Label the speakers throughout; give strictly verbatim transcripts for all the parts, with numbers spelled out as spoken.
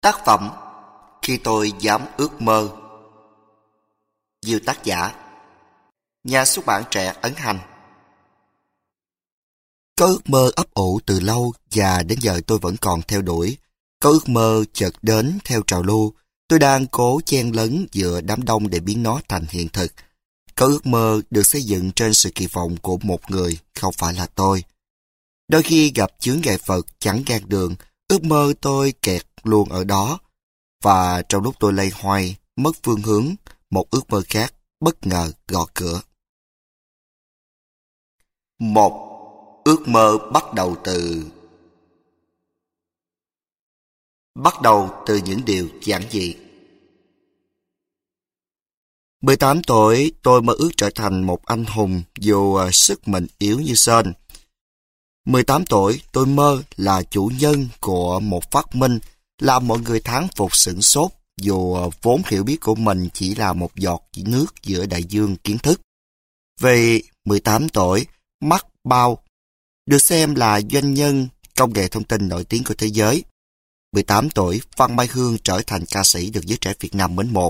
Speaker 1: Tác phẩm Khi tôi dám ước mơ. Dư tác giả, nhà xuất bản Trẻ Ấn Hành. Có ước mơ ấp ủ từ lâu và đến giờ tôi vẫn còn theo đuổi. Có ước mơ chợt đến theo trào lưu. Tôi đang cố chen lấn giữa đám đông để biến nó thành hiện thực. Có ước mơ được xây dựng trên sự kỳ vọng của một người, không phải là tôi. Đôi khi gặp chướng ngại vật chẳng ngang đường, ước mơ tôi kẹt luôn ở đó. Và trong lúc tôi loay hoay, mất phương hướng, một ước mơ khác bất ngờ gõ cửa. Một ước mơ bắt đầu từ... Bắt đầu từ những điều giản dị. mười tám tuổi, tôi mơ ước trở thành một anh hùng dù sức mình yếu như sên. mười tám tuổi, tôi mơ là chủ nhân của một phát minh, làm mọi người thán phục sửng sốt dù vốn hiểu biết của mình chỉ là một giọt nước giữa đại dương kiến thức. Vì mười tám tuổi, Mark Bao được xem là doanh nhân công nghệ thông tin nổi tiếng của thế giới. mười tám tuổi, Văn Mai Hương trở thành ca sĩ được giới trẻ Việt Nam mến mộ.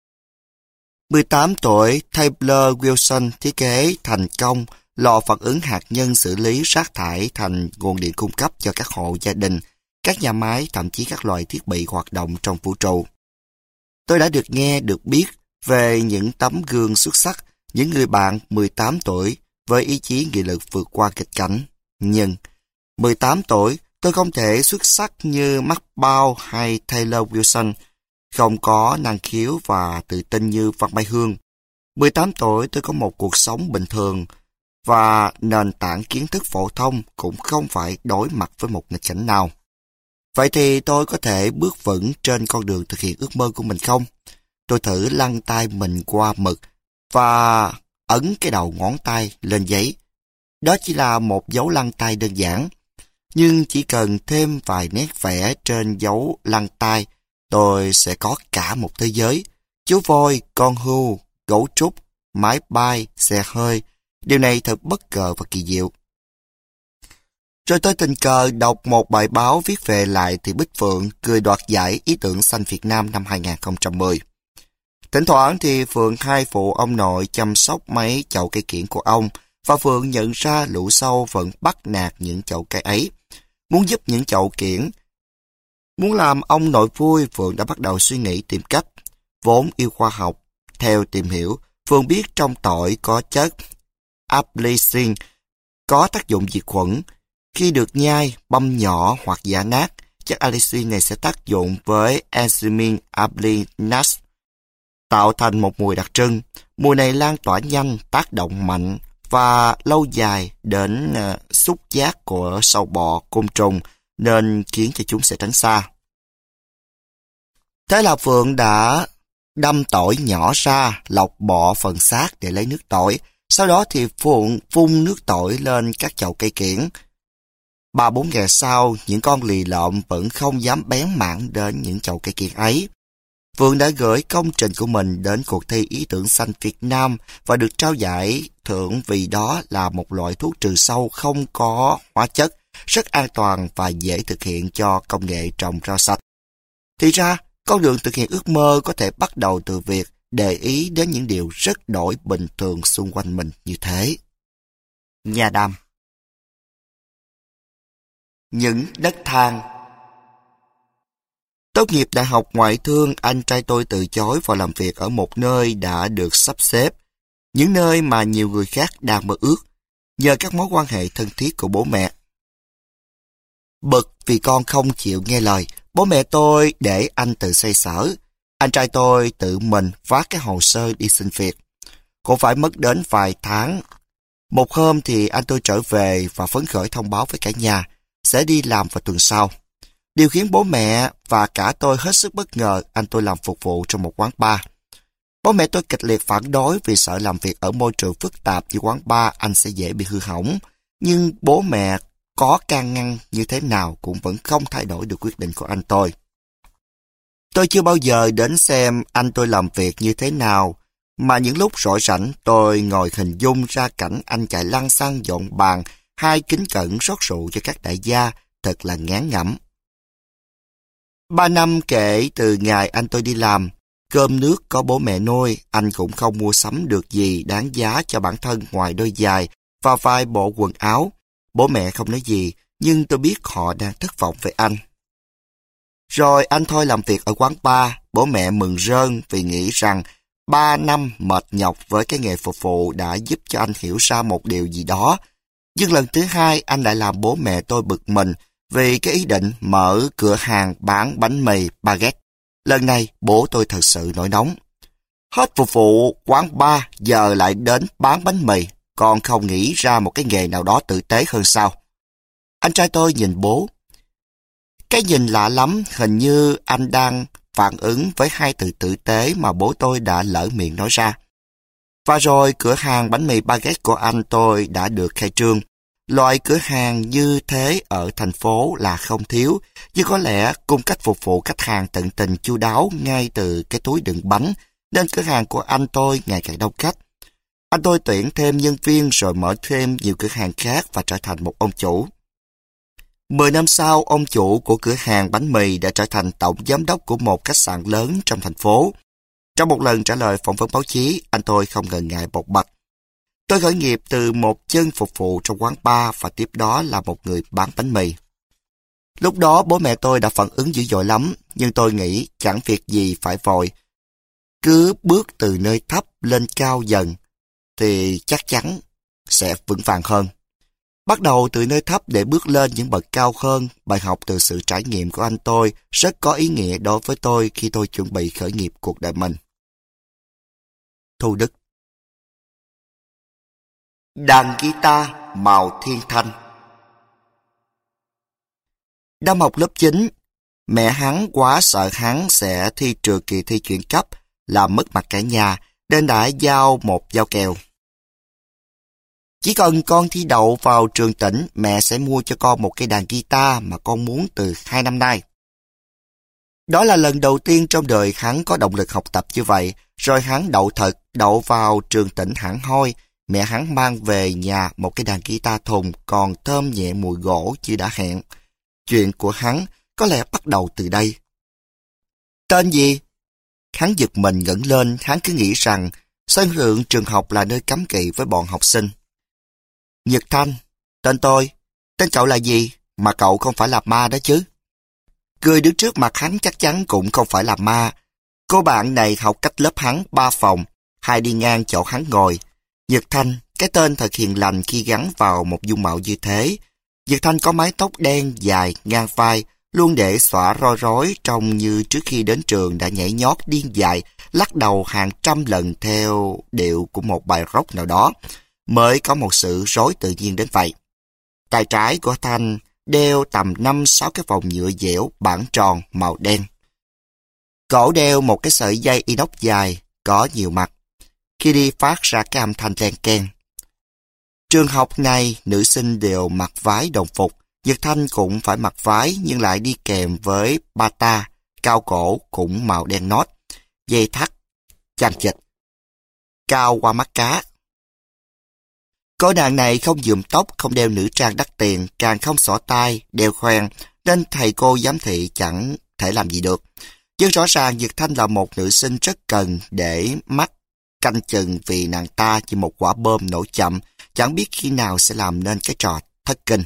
Speaker 1: mười tám tuổi, Taylor Wilson thiết kế thành công lò phản ứng hạt nhân xử lý rác thải thành nguồn điện cung cấp cho các hộ gia đình, các nhà máy, thậm chí các loại thiết bị hoạt động trong vũ trụ. Tôi đã được nghe, được biết về những tấm gương xuất sắc, những người bạn mười tám tuổi với ý chí nghị lực vượt qua nghịch cảnh. Nhưng, mười tám tuổi, tôi không thể xuất sắc như Mark Bao hay Taylor Wilson, không có năng khiếu và tự tin như Văn Mai Hương. mười tám tuổi, tôi có một cuộc sống bình thường, và nền tảng kiến thức phổ thông cũng không phải đối mặt với một nghịch cảnh nào. Vậy thì tôi có thể bước vững trên con đường thực hiện ước mơ của mình không? Tôi thử lăn tay mình qua mực và ấn cái đầu ngón tay lên giấy. Đó chỉ là một dấu lăn tay đơn giản. Nhưng chỉ cần thêm vài nét vẽ trên dấu lăn tay, tôi sẽ có cả một thế giới. Chú voi, con hươu, gấu trúc, máy bay, xe hơi. Điều này thật bất ngờ và kỳ diệu. Rồi tôi tình cờ đọc một bài báo viết về Lại Thị Bích Phượng, người đoạt giải ý tưởng xanh Việt Nam năm hai không một không. Thỉnh thoảng thì Phượng hai phụ ông nội chăm sóc mấy chậu cây kiểng của ông, và Phượng nhận ra lũ sâu vẫn bắt nạt những chậu cây ấy. Muốn giúp những chậu kiểng, muốn làm ông nội vui, Phượng đã bắt đầu suy nghĩ tìm cách. Vốn yêu khoa học, theo tìm hiểu, Phượng biết trong tỏi có chất allicin có tác dụng diệt khuẩn. Khi được nhai, băm nhỏ hoặc giã nát, chất allicin này sẽ tác dụng với enzyme allicin, tạo thành một mùi đặc trưng. Mùi này lan tỏa nhanh, tác động mạnh và lâu dài đến uh, xúc giác của sâu bọ, côn trùng, nên khiến cho chúng sẽ tránh xa. Thế là Phượng đã đâm tỏi nhỏ ra, lọc bỏ phần xác để lấy nước tỏi. Sau đó thì Phượng phun nước tỏi lên các chậu cây kiểng. Ba bốn ngày sau, những con lì lợm vẫn không dám bén mảng đến những chậu cây kiểng ấy. Phượng đã gửi công trình của mình đến cuộc thi ý tưởng xanh Việt Nam và được trao giải thưởng vì đó là một loại thuốc trừ sâu không có hóa chất, rất an toàn và dễ thực hiện cho công nghệ trồng rau sạch. Thì ra, con đường thực hiện ước mơ có thể bắt đầu từ việc để ý đến những điều rất đổi bình thường xung quanh mình như thế. Nhà Đam. Những đất thang. Tốt nghiệp đại học ngoại thương, anh trai tôi từ chối vào làm việc ở một nơi đã được sắp xếp, những nơi mà nhiều người khác đang mơ ước, nhờ các mối quan hệ thân thiết của bố mẹ. Bực vì con không chịu nghe lời, bố mẹ tôi để anh tự xoay sở. Anh trai tôi tự mình vác cái hồ sơ đi xin việc. Cũng phải mất đến vài tháng. Một hôm thì anh tôi trở về và phấn khởi thông báo với cả nhà sẽ đi làm vào tuần sau. Điều khiến bố mẹ và cả tôi hết sức bất ngờ, anh tôi làm phục vụ trong một quán bar. Bố mẹ tôi kịch liệt phản đối vì sợ làm việc ở môi trường phức tạp như quán bar anh sẽ dễ bị hư hỏng. Nhưng bố mẹ có can ngăn như thế nào cũng vẫn không thay đổi được quyết định của anh tôi. Tôi chưa bao giờ đến xem anh tôi làm việc như thế nào, mà những lúc rỗi rảnh tôi ngồi hình dung ra cảnh anh chạy lăng xăng dọn bàn, hai kính cẩn rót rượu cho các đại gia, thật là ngán ngẩm. Ba năm kể từ ngày anh tôi đi làm, cơm nước có bố mẹ nuôi, anh cũng không mua sắm được gì đáng giá cho bản thân ngoài đôi giày và vài bộ quần áo. Bố mẹ không nói gì, nhưng tôi biết họ đang thất vọng về anh. Rồi anh thôi làm việc ở quán bar, bố mẹ mừng rơn vì nghĩ rằng ba năm mệt nhọc với cái nghề phục vụ đã giúp cho anh hiểu ra một điều gì đó. Nhưng lần thứ hai anh lại làm bố mẹ tôi bực mình vì cái ý định mở cửa hàng bán bánh mì baguette. Lần này bố tôi thật sự nổi nóng. Hết phục vụ quán bar giờ lại đến bán bánh mì, con không nghĩ ra một cái nghề nào đó tử tế hơn sao? Anh trai tôi nhìn bố. Cái nhìn lạ lắm, hình như anh đang phản ứng với hai từ tử tế mà bố tôi đã lỡ miệng nói ra. Và rồi cửa hàng bánh mì baguette của anh tôi đã được khai trương. Loại cửa hàng như thế ở thành phố là không thiếu, nhưng có lẽ cung cách phục vụ khách hàng tận tình chu đáo ngay từ cái túi đựng bánh, nên cửa hàng của anh tôi ngày càng đông khách. Anh tôi tuyển thêm nhân viên rồi mở thêm nhiều cửa hàng khác và trở thành một ông chủ. Mười năm sau, ông chủ của cửa hàng bánh mì đã trở thành tổng giám đốc của một khách sạn lớn trong thành phố. Trong một lần trả lời phỏng vấn báo chí, anh tôi không ngần ngại bộc bạch. Tôi khởi nghiệp từ một chân phục vụ trong quán bar và tiếp đó là một người bán bánh mì. Lúc đó bố mẹ tôi đã phản ứng dữ dội lắm, nhưng tôi nghĩ chẳng việc gì phải vội. Cứ bước từ nơi thấp lên cao dần, thì chắc chắn sẽ vững vàng hơn. Bắt đầu từ nơi thấp để bước lên những bậc cao hơn, bài học từ sự trải nghiệm của anh tôi rất có ý nghĩa đối với tôi khi tôi chuẩn bị khởi nghiệp cuộc đời mình. Thu Đức. Đàn guitar màu thiên thanh. Năm học lớp chín, mẹ hắn quá sợ hắn sẽ thi trượt kỳ thi chuyển cấp, làm mất mặt cả nhà, nên đã giao một giao kèo. Chỉ cần con thi đậu vào trường tỉnh, mẹ sẽ mua cho con một cây đàn guitar mà con muốn từ hai năm nay. Đó là lần đầu tiên trong đời hắn có động lực học tập như vậy, rồi hắn đậu thật, đậu vào trường tỉnh hẳn hoi. Mẹ hắn mang về nhà một cái đàn guitar thùng còn thơm nhẹ mùi gỗ như đã hẹn. Chuyện của hắn có lẽ bắt đầu từ đây. Tên gì? Hắn giật mình ngẩng lên, hắn cứ nghĩ rằng sân thượng trường học là nơi cấm kỵ với bọn học sinh. Nhật Thanh, tên tôi. Tên cậu là gì? Mà cậu không phải là ma đó chứ? Người đứng trước mặt hắn chắc chắn cũng không phải là ma. Cô bạn này học cách lớp hắn ba phòng, hai đi ngang chỗ hắn ngồi. Nhật Thanh, cái tên thật hiền lành khi gắn vào một dung mạo như thế. Nhật Thanh có mái tóc đen dài ngang vai, luôn để xõa roi rối trông như trước khi đến trường đã nhảy nhót điên dại, lắc đầu hàng trăm lần theo điệu của một bài rock nào đó, mới có một sự rối tự nhiên đến vậy. Tay trái của Thanh đeo tầm năm sáu cái vòng nhựa dẻo bản tròn màu đen. Cổ đeo một cái sợi dây inox dài, có nhiều mặt. Khi đi phát ra cái âm thanh len keng. Trường học này, nữ sinh đều mặc váy đồng phục. Nhật Thanh cũng phải mặc váy nhưng lại đi kèm với bata, cao cổ cũng màu đen nót, dây thắt, chằng chịt, cao qua mắt cá. Cô nàng này không nhuộm tóc, không đeo nữ trang đắt tiền, càng không xỏ tai, đeo khoen, nên thầy cô giám thị chẳng thể làm gì được. Nhưng rõ ràng Nhật Thanh là một nữ sinh rất cần để mắt canh chừng vì nàng ta chỉ một quả bom nổ chậm, chẳng biết khi nào sẽ làm nên cái trò thất kinh.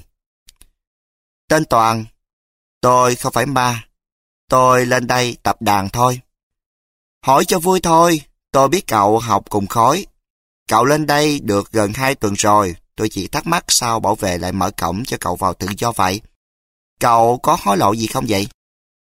Speaker 1: Tên Toàn, tôi không phải ma, tôi lên đây tập đàn thôi. Hỏi cho vui thôi, tôi biết cậu học cùng khối. Cậu lên đây được gần hai tuần rồi, tôi chỉ thắc mắc sao bảo vệ lại mở cổng cho cậu vào tự do vậy. Cậu có hối lộ gì không vậy?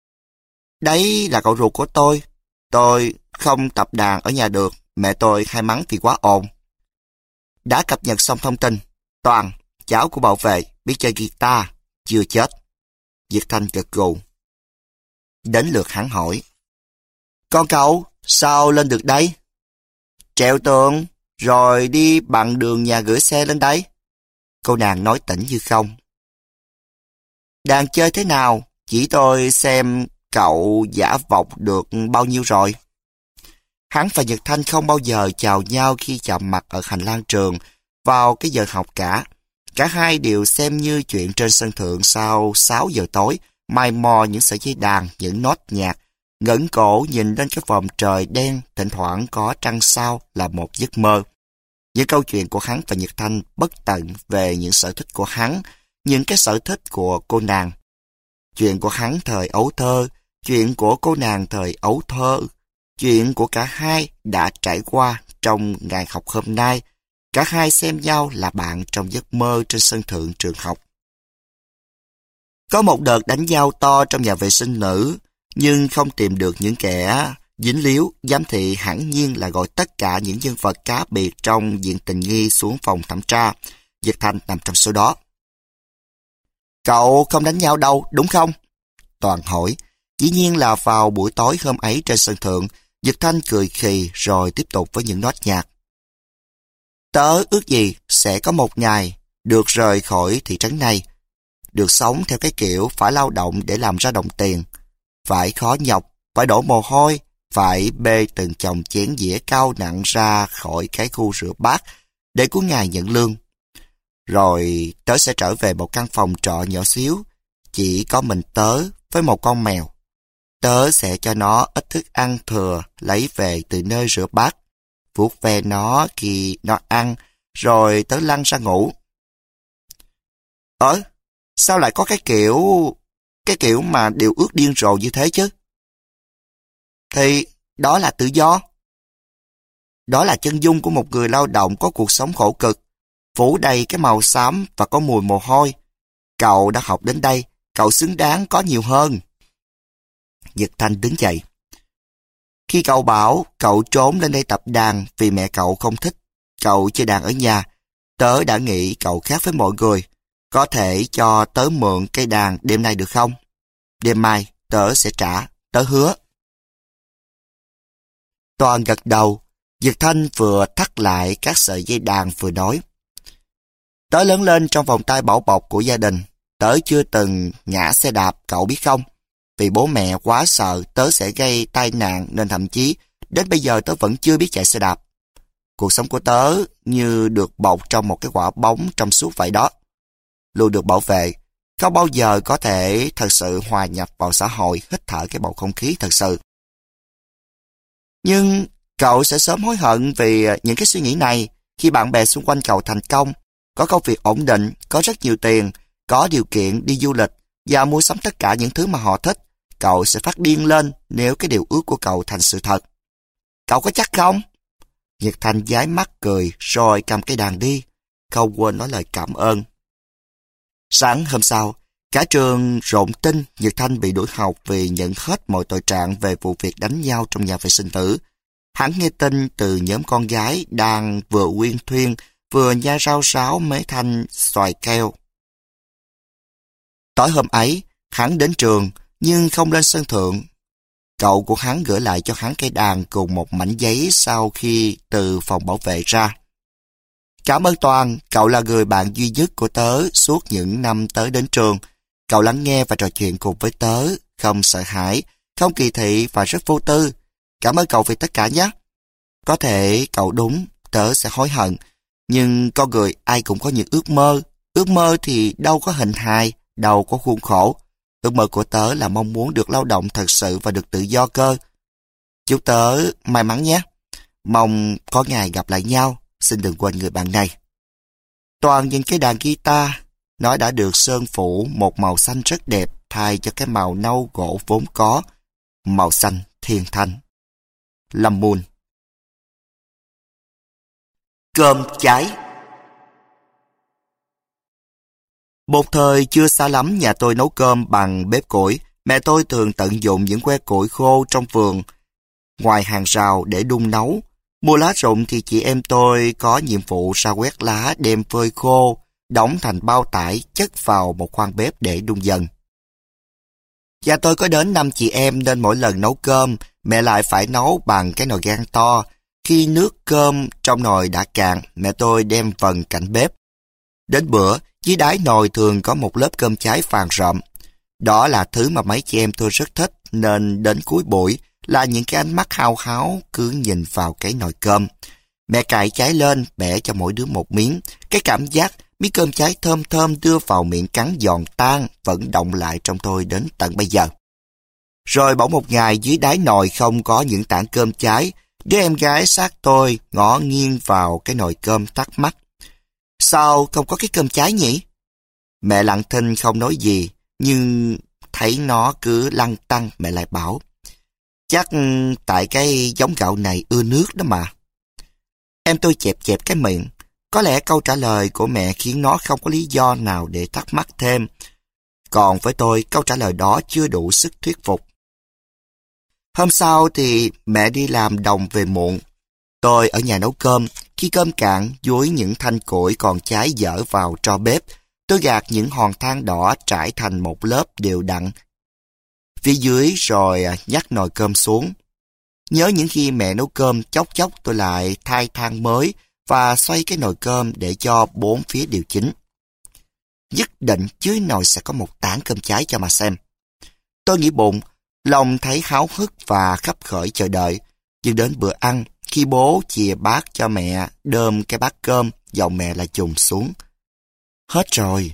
Speaker 1: Đấy là cậu ruột của tôi, tôi không tập đàn ở nhà được, mẹ tôi hay mắng vì quá ồn. Đã cập nhật xong thông tin, Toàn, cháu của bảo vệ, biết chơi guitar, chưa chết. Diệt Thanh gật gù. Đến lượt hắn hỏi. Còn cậu, sao lên được đây? Trèo tường, rồi đi bằng đường nhà gửi xe lên đây. Cô nàng nói tỉnh như không. Đàn chơi thế nào? Chỉ tôi xem cậu giả vọng được bao nhiêu rồi. Hắn và Nhật Thanh không bao giờ chào nhau khi chạm mặt ở hành lang trường vào cái giờ học cả. Cả hai đều xem như chuyện trên sân thượng sau sáu giờ tối mài mò những sợi dây đàn, những nốt nhạc, ngẩng cổ nhìn lên cái vòm trời đen, thỉnh thoảng có trăng sao là một giấc mơ. Những câu chuyện của hắn và Nhật Thanh bất tận về những sở thích của hắn, những cái sở thích của cô nàng. Chuyện của hắn thời ấu thơ, chuyện của cô nàng thời ấu thơ, chuyện của cả hai đã trải qua trong ngày học hôm nay. Cả hai xem nhau là bạn trong giấc mơ trên sân thượng trường học. Có một đợt đánh nhau to trong nhà vệ sinh nữ, nhưng không tìm được những kẻ dính líu. Giám thị hẳn nhiên là gọi tất cả những nhân vật cá biệt trong diện tình nghi xuống phòng thẩm tra. Nhật Thanh nằm trong số đó. Cậu không đánh nhau đâu, đúng không? Toàn hỏi. Dĩ nhiên là vào buổi tối hôm ấy trên sân thượng. Nhật Thanh cười khì rồi tiếp tục với những nốt nhạc. Tớ ước gì sẽ có một ngày được rời khỏi thị trấn này, được sống theo cái kiểu phải lao động để làm ra đồng tiền, phải khó nhọc, phải đổ mồ hôi, phải bê từng chồng chén dĩa cao nặng ra khỏi cái khu rửa bát để cuối ngày nhận lương. Rồi tớ sẽ trở về một căn phòng trọ nhỏ xíu, chỉ có mình tớ với một con mèo. Tớ sẽ cho nó ít thức ăn thừa lấy về từ nơi rửa bát, vuốt ve nó khi nó ăn, rồi tớ lăn ra ngủ. Ờ, sao lại có cái kiểu, cái kiểu mà điều ước điên rồ như thế chứ? Thì đó là tự do. Đó là chân dung của một người lao động có cuộc sống khổ cực, phủ đầy cái màu xám và có mùi mồ hôi. Cậu đã học đến đây, cậu xứng đáng có nhiều hơn. Nhật Thanh đứng dậy. Khi cậu bảo cậu trốn lên đây tập đàn vì mẹ cậu không thích cậu chơi đàn ở nhà, tớ đã nghĩ cậu khác với mọi người. Có thể cho tớ mượn cây đàn đêm nay được không? Đêm mai tớ sẽ trả, tớ hứa. Toàn gật đầu. Nhật Thanh vừa thắt lại các sợi dây đàn vừa nói. Tớ lớn lên trong vòng tay bảo bọc của gia đình. Tớ chưa từng ngã xe đạp, cậu biết không? Vì bố mẹ quá sợ tớ sẽ gây tai nạn nên thậm chí đến bây giờ tớ vẫn chưa biết chạy xe đạp. Cuộc sống của tớ như được bọc trong một cái quả bóng trong suốt vậy đó. Luôn được bảo vệ, không bao giờ có thể thật sự hòa nhập vào xã hội, hít thở cái bầu không khí thật sự. Nhưng cậu sẽ sớm hối hận vì những cái suy nghĩ này khi bạn bè xung quanh cậu thành công, có công việc ổn định, có rất nhiều tiền, có điều kiện đi du lịch và mua sắm tất cả những thứ mà họ thích. Cậu sẽ phát điên lên nếu cái điều ước của cậu thành sự thật. Cậu có chắc không? Nhật Thanh dái mắt cười rồi cầm cây đàn đi, không quên nói lời cảm ơn. Sáng hôm sau, cả trường rộn tin Nhật Thanh bị đuổi học vì nhận hết mọi tội trạng về vụ việc đánh nhau trong nhà vệ sinh tử. Hắn nghe tin từ nhóm con gái đang vừa uyên thuyên, vừa nhai rau sáo mế thanh xoài keo. Tối hôm ấy, hắn đến trường, nhưng không lên sân thượng. Cậu của hắn gửi lại cho hắn cây đàn cùng một mảnh giấy sau khi từ phòng bảo vệ ra. Cảm ơn Toàn, cậu là người bạn duy nhất của tớ suốt những năm tớ đến trường. Cậu lắng nghe và trò chuyện cùng với tớ, không sợ hãi, không kỳ thị và rất vô tư. Cảm ơn cậu vì tất cả nhé. Có thể cậu đúng, tớ sẽ hối hận. Nhưng con người ai cũng có những ước mơ. Ước mơ thì đâu có hình hài, đâu có khuôn khổ. Ước mơ của tớ là mong muốn được lao động thật sự và được tự do cơ. Chúc tớ may mắn nhé. Mong có ngày gặp lại nhau. Xin đừng quên người bạn này. Toàn nhìn cái đàn guitar. Nó đã được sơn phủ một màu xanh rất đẹp thay cho cái màu nâu gỗ vốn có. Màu xanh thiên thanh. Lâm Mun. Cơm cháy. Một thời chưa xa lắm, nhà tôi nấu cơm bằng bếp củi. Mẹ tôi thường tận dụng những que củi khô trong vườn ngoài hàng rào để đun nấu. Mùa lá rụng thì chị em tôi có nhiệm vụ ra quét lá, đem phơi khô, đóng thành bao tải, chất vào một khoang bếp để đun dần. Nhà tôi có đến năm chị em nên mỗi lần nấu cơm, mẹ lại phải nấu bằng cái nồi gang to. Khi nước cơm trong nồi đã cạn, mẹ tôi đem vần cạnh bếp. Đến bữa, dưới đáy nồi thường có một lớp cơm cháy vàng rợm. Đó là thứ mà mấy chị em tôi rất thích, nên đến cuối buổi là những cái ánh mắt hao háo cứ nhìn vào cái nồi cơm. Mẹ cài cháy lên, bẻ cho mỗi đứa một miếng. Cái cảm giác Miếng cơm cháy thơm thơm đưa vào miệng cắn giòn tan vẫn động lại trong tôi đến tận bây giờ. Rồi bỗng một ngày dưới đáy nồi không có những tảng cơm cháy, đứa em gái sát tôi ngó nghiêng vào cái nồi cơm thắc mắc. Sao không có cái cơm cháy nhỉ? Mẹ lặng thinh không nói gì, nhưng thấy nó cứ lăn tăn mẹ lại bảo. Chắc tại cái giống gạo này ưa nước đó mà. Em tôi chẹp chẹp cái miệng. Có lẽ câu trả lời của mẹ khiến nó không có lý do nào để thắc mắc thêm. Còn với tôi, câu trả lời đó chưa đủ sức thuyết phục. Hôm sau thì mẹ đi làm đồng về muộn. Tôi ở nhà nấu cơm. Khi cơm cạn, dúi những thanh củi còn cháy dở vào tro bếp. Tôi gạt những hòn than đỏ trải thành một lớp đều đặn phía dưới rồi nhắc nồi cơm xuống. Nhớ những khi mẹ nấu cơm, chốc chốc tôi lại thay than mới và xoay cái nồi cơm để cho bốn phía đều chín. Nhất định dưới nồi sẽ có một tảng cơm cháy cho mà xem. Tôi nghĩ bụng, lòng thấy háo hức và khấp khởi chờ đợi. Nhưng đến bữa ăn, khi bố chìa bát cho mẹ đơm cái bát cơm, giọng mẹ lại trùng xuống. Hết rồi.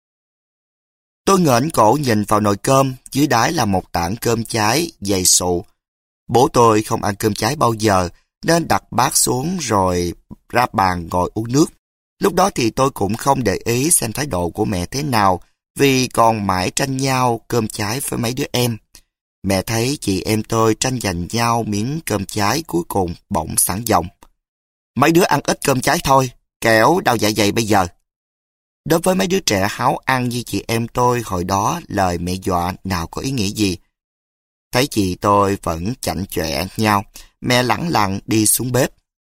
Speaker 1: Tôi ngẩng cổ nhìn vào nồi cơm, dưới đáy là một tảng cơm cháy dày sụ. Bố tôi không ăn cơm cháy bao giờ, nên đặt bát xuống rồi ra bàn ngồi uống nước. Lúc đó thì tôi cũng không để ý xem thái độ của mẹ thế nào, vì còn mãi tranh nhau cơm cháy với mấy đứa em. Mẹ thấy chị em tôi tranh giành nhau miếng cơm cháy, cuối cùng bỗng sẵn giọng. Mấy đứa ăn ít cơm cháy thôi, kẻo đau dạ dày bây giờ. Đối với mấy đứa trẻ háo ăn như chị em tôi hồi đó, lời mẹ dọa nào có ý nghĩa gì. Thấy chị tôi vẫn chảnh chọe nhau, mẹ lẳng lặng đi xuống bếp.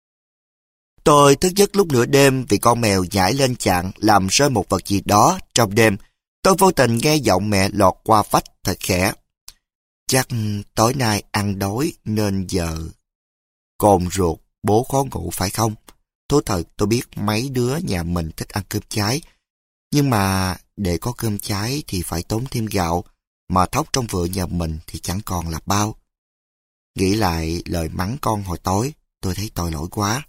Speaker 1: Tôi thức giấc lúc nửa đêm vì con mèo nhảy lên chặn làm rơi một vật gì đó trong đêm. Tôi vô tình nghe giọng mẹ lọt qua vách thật khẽ. Chắc tối nay ăn đói nên giờ cồn ruột, bố khó ngủ phải không? Thú thật tôi biết mấy đứa nhà mình thích ăn cơm cháy. Nhưng mà để có cơm cháy thì phải tốn thêm gạo, mà thóc trong vựa nhà mình thì chẳng còn là bao. Nghĩ lại lời mắng con hồi tối, tôi thấy tội lỗi quá.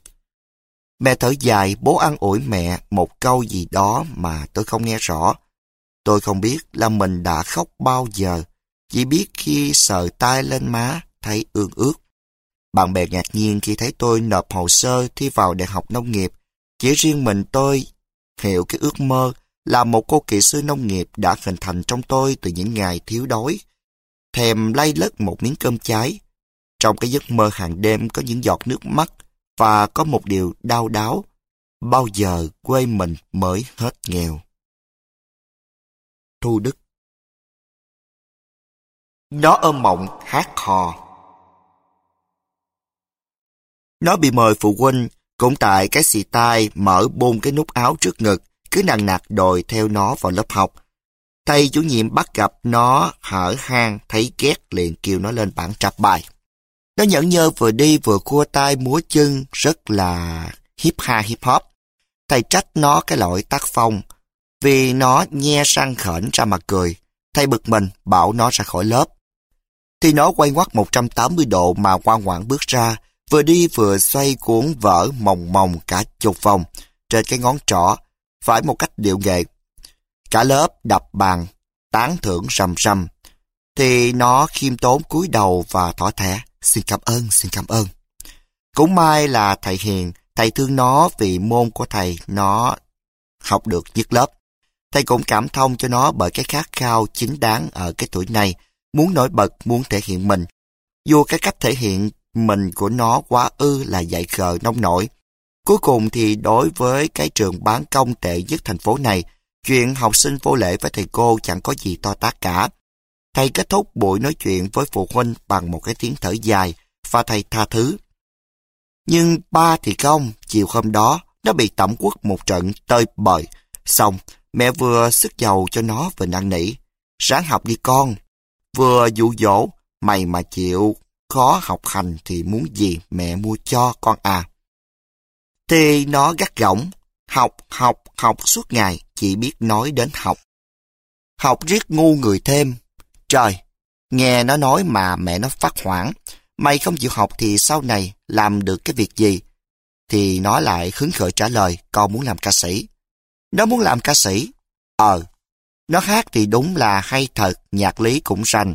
Speaker 1: Mẹ thở dài, bố an ủi mẹ một câu gì đó mà tôi không nghe rõ. Tôi không biết là mình đã khóc bao giờ, chỉ biết khi sờ tay lên má thấy ương ướt. Bạn bè ngạc nhiên khi thấy tôi nộp hồ sơ thi vào Đại học Nông nghiệp. Chỉ riêng mình tôi hiểu cái ước mơ là một cô kỹ sư nông nghiệp đã hình thành trong tôi từ những ngày thiếu đói, thèm lay lất một miếng cơm cháy. Trong cái giấc mơ hàng đêm có những giọt nước mắt và có một điều đau đáu, bao giờ quê mình mới hết nghèo. Thu Đức. Nó ôm mộng hát hò. Nó bị mời phụ huynh, cũng tại cái xì tai mở bung cái nút áo trước ngực, cứ nằng nặc đòi theo nó vào lớp học. Thầy chủ nhiệm bắt gặp nó hở hang, thấy ghét liền kêu nó lên bảng trap bài. Nó nhẫn nhơ vừa đi vừa khua tay múa chân, rất là hip ha hip hop. Thầy trách nó cái lỗi tác phong, vì nó nhe răng khểnh ra mà cười. Thầy bực mình, bảo nó ra khỏi lớp. Thì nó quay ngoắt một trăm tám mươi độ mà ngoan ngoãn bước ra, vừa đi vừa xoay cuốn vở mòng mòng cả chục vòng trên cái ngón trỏ, phải một cách điệu nghệ. Cả lớp đập bàn, tán thưởng rầm rầm. Thì nó khiêm tốn cúi đầu và thỏ thẻ, xin cảm ơn, xin cảm ơn. Cũng may là thầy hiền, thầy thương nó vì môn của thầy nó học được nhất lớp. Thầy cũng cảm thông cho nó bởi cái khát khao chính đáng ở cái tuổi này, muốn nổi bật, muốn thể hiện mình. Dù cái cách thể hiện mình của nó quá ư là dại khờ nông nổi. Cuối cùng thì đối với cái trường bán công tệ nhất thành phố này, chuyện học sinh vô lễ với thầy cô chẳng có gì to tát cả. Thầy kết thúc buổi nói chuyện với phụ huynh bằng một cái tiếng thở dài và thầy tha thứ. Nhưng ba thì không, chiều hôm đó nó bị tẩm quất một trận tơi bời. Xong, mẹ vừa sức dầu cho nó vừa năn nỉ. Ráng học đi con. Vừa dụ dỗ, mày mà chịu khó học hành thì muốn gì mẹ mua cho con à. Thì nó gắt gỏng, học, học, học suốt ngày, chỉ biết nói đến học. Học riết ngu người thêm. Trời, nghe nó nói mà mẹ nó phát hoảng. Mày không chịu học thì sau này làm được cái việc gì? Thì nó lại hứng khởi trả lời, con muốn làm ca sĩ. Nó muốn làm ca sĩ. Ờ, nó hát thì đúng là hay thật, nhạc lý cũng rành.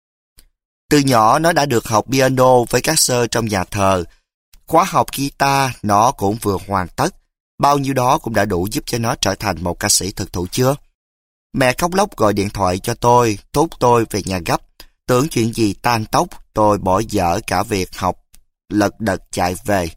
Speaker 1: Từ nhỏ nó đã được học piano với các sơ trong nhà thờ. Khóa học guitar nó cũng vừa hoàn tất. Bao nhiêu đó cũng đã đủ giúp cho nó trở thành một ca sĩ thực thụ chưa? Mẹ khóc lóc gọi điện thoại cho tôi, thúc tôi về nhà gấp. Tưởng chuyện gì tan tóc, tôi bỏ dở cả việc học, lật đật chạy về.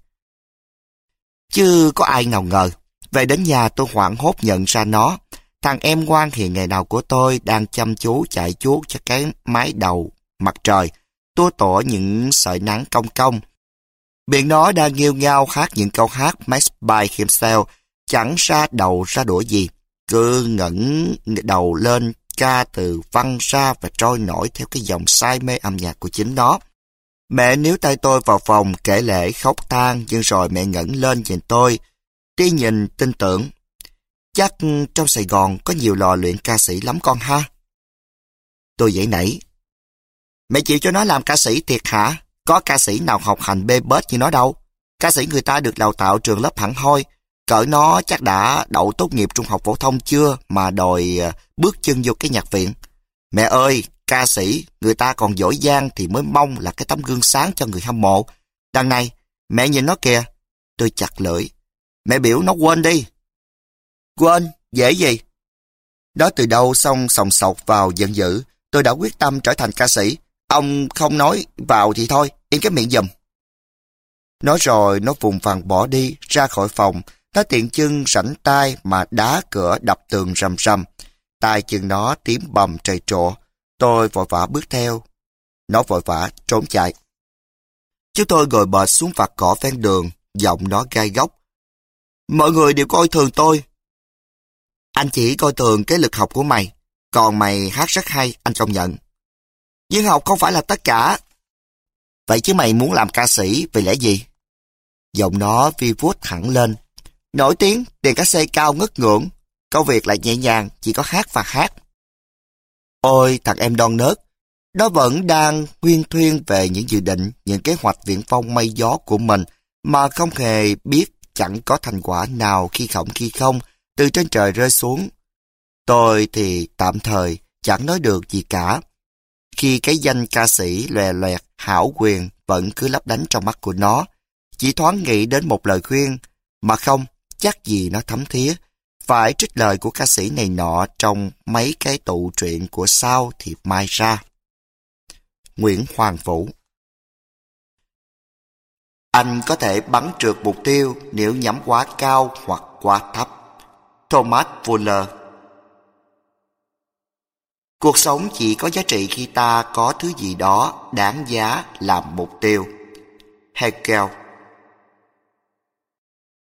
Speaker 1: Chứ có ai nào ngờ, về đến nhà tôi hoảng hốt nhận ra nó. Thằng em ngoan hiền ngày nào của tôi đang chăm chú chạy chuốt cho cái mái đầu mặt trời, tua tủa những sợi nắng cong cong. Miệng nó đang nghêu ngao hát những câu hát Max by himself, chẳng ra đầu ra đũa gì, cứ ngẩng đầu lên ca từ văng ra và trôi nổi theo cái dòng say mê âm nhạc của chính nó. Mẹ níu tay tôi vào phòng kể lể khóc than, nhưng rồi mẹ ngẩng lên nhìn tôi, tia nhìn tin tưởng. Chắc trong Sài Gòn có nhiều lò luyện ca sĩ lắm con ha. Tôi dậy nảy. Mẹ chịu cho nó làm ca sĩ thiệt hả? Có ca sĩ nào học hành bê bết như nó đâu. Ca sĩ người ta được đào tạo trường lớp hẳn hoi. Cỡ nó chắc đã đậu tốt nghiệp trung học phổ thông chưa mà đòi bước chân vô cái nhạc viện. Mẹ ơi, ca sĩ người ta còn giỏi giang thì mới mong là cái tấm gương sáng cho người hâm mộ. Đằng này, mẹ nhìn nó kìa. Tôi chặt lưỡi. Mẹ biểu nó quên đi. Quên, dễ gì? Đó từ đâu xong sòng sọc vào giận dữ. Tôi đã quyết tâm trở thành ca sĩ. Ông không nói vào thì thôi, im cái miệng giùm. Nói rồi nó vùng vằng bỏ đi, ra khỏi phòng. Nó tiện chân rảnh tay mà đá cửa đập tường rầm rầm. Tai chân nó tím bầm trầy trộ. Tôi vội vã bước theo. Nó vội vã trốn chạy. Chúng tôi ngồi bệt xuống vạt cỏ ven đường, giọng nó gai góc. Mọi người đều coi thường tôi. Anh chỉ coi thường cái lực học của mày. Còn mày hát rất hay, anh công nhận. Nhưng học không phải là tất cả. Vậy chứ mày muốn làm ca sĩ vì lẽ gì? Giọng nó vi vuốt hẳn lên. Nổi tiếng, tiền cá xê cao ngất ngưỡng. Công việc lại nhẹ nhàng, chỉ có hát và hát. Ôi thằng em đon nớt. Nó vẫn đang huyên thuyên về những dự định, những kế hoạch viển vông mây gió của mình mà không hề biết chẳng có thành quả nào khi khổng khi không từ trên trời rơi xuống. Tôi thì tạm thời chẳng nói được gì cả. Khi cái danh ca sĩ lòe loẹt hảo quyền vẫn cứ lấp đánh trong mắt của nó, chỉ thoáng nghĩ đến một lời khuyên, mà không, chắc gì nó thấm thía, phải trích lời của ca sĩ này nọ trong mấy cái tụ truyện của sau thì mai ra. Nguyễn Hoàng Vũ. Anh có thể bắn trượt mục tiêu nếu nhắm quá cao hoặc quá thấp. Thomas Fuller. Cuộc sống chỉ có giá trị khi ta có thứ gì đó đáng giá làm mục tiêu. Hegel.